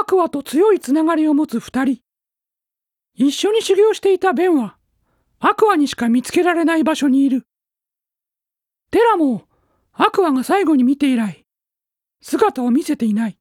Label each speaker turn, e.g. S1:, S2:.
S1: クアと強いつながりを持つ二人。一緒に修行していたベンは、アクアにしか見つけられない場所にいる。テラも、アクアが最後に見て以来、姿を見せていない。